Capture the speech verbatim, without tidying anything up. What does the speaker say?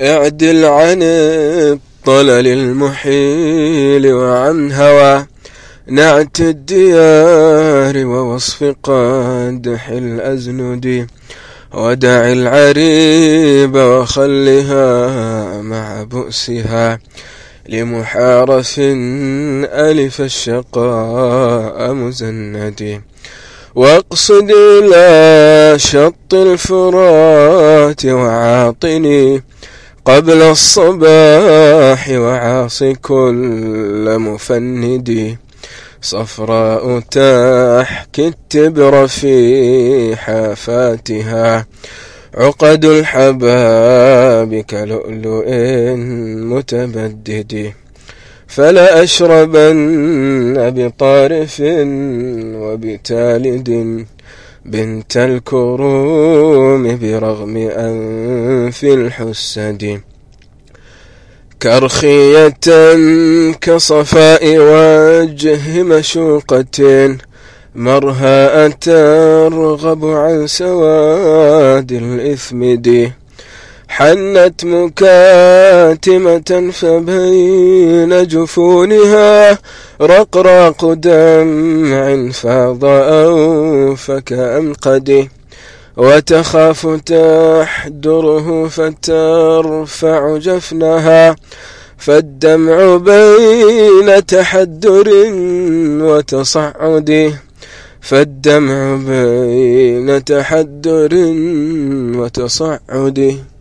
اعدل عن الطلل المحيل وعن هوى نعت الديار ووصف قادح الأزند، ودع العريب وخلها مع بؤسها لمحارف ألف الشقاء مزند، واقصد إلى شط الفرات وعاطني قبل الصباح وعاص كل مفند، صفراء تحكي التبر في حافاتها عقد الحباب كلؤلؤ متبدد، فلا أشربن بطارف وبتالد بنت الكروم برغم أنف الحسد، كرخية كصفاء وجه مشوقة مرهاء ترغب عن سواد الإثمد، حنت مكاتمة فبين جفونها رقراق دمع فاض أوفك أنقد، وتخاف تحدره فترفع جفنها فالدمع بين تحدر وتصعد، فالدمع بين تحدر وتصعد.